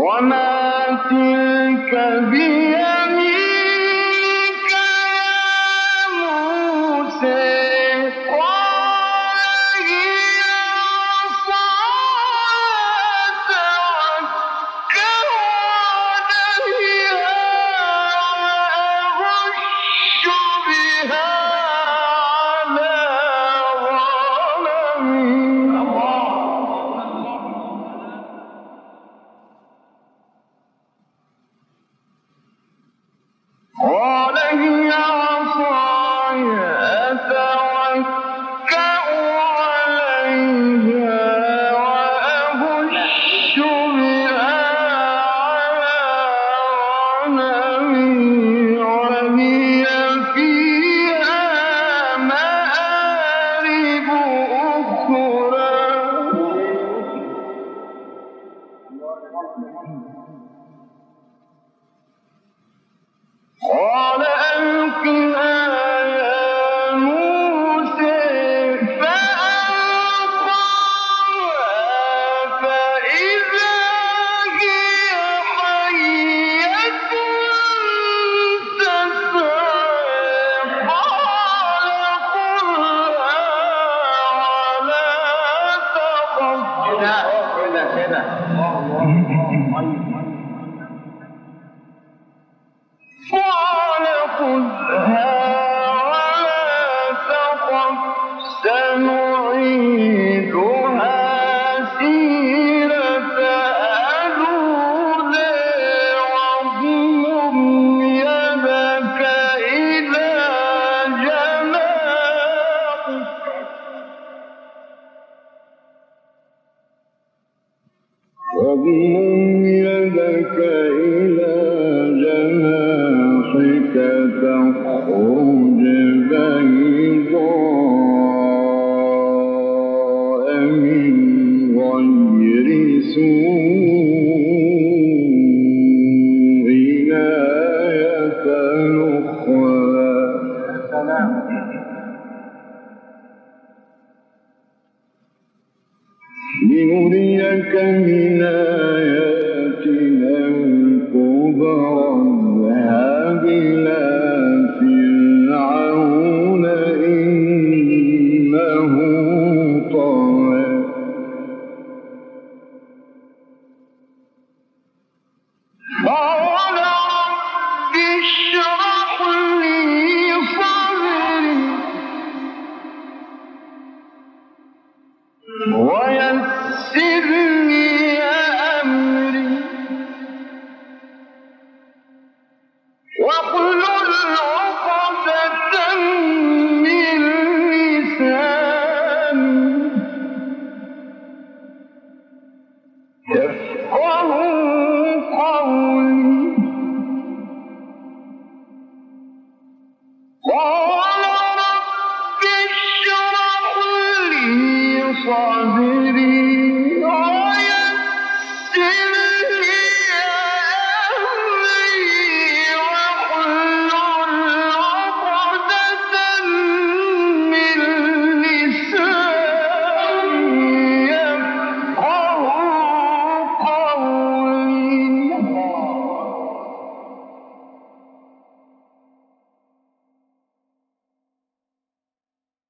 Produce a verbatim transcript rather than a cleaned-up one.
وما تلك بيمينك يا موسى قال هي عصاي أتوكل عليها وأهش بها على غنمي. قال هي عصاي أتوكأ عليها وأهش بها على غنمي ولي فيها مآرب أخرى. قال ألقها يا موسى فألقاها فإذا هي حية تسعى قال خذها ولا تخف. كده كده قال خذها ولا تخف سنعيدها سيرتها الأولى واضمم يدك إلى جناحك واضمم يدك إلى جناحك تخرج بيضاء من غير سوء آية أخرى. لنريك من آياتنا الكبرى اذهب إلى فرعون إنه طغى. قال رب اشرح لي صدري ويسر لي أمري واحلل عقدة من لساني يفقهوا قولي. قال رب اشرح لي صدري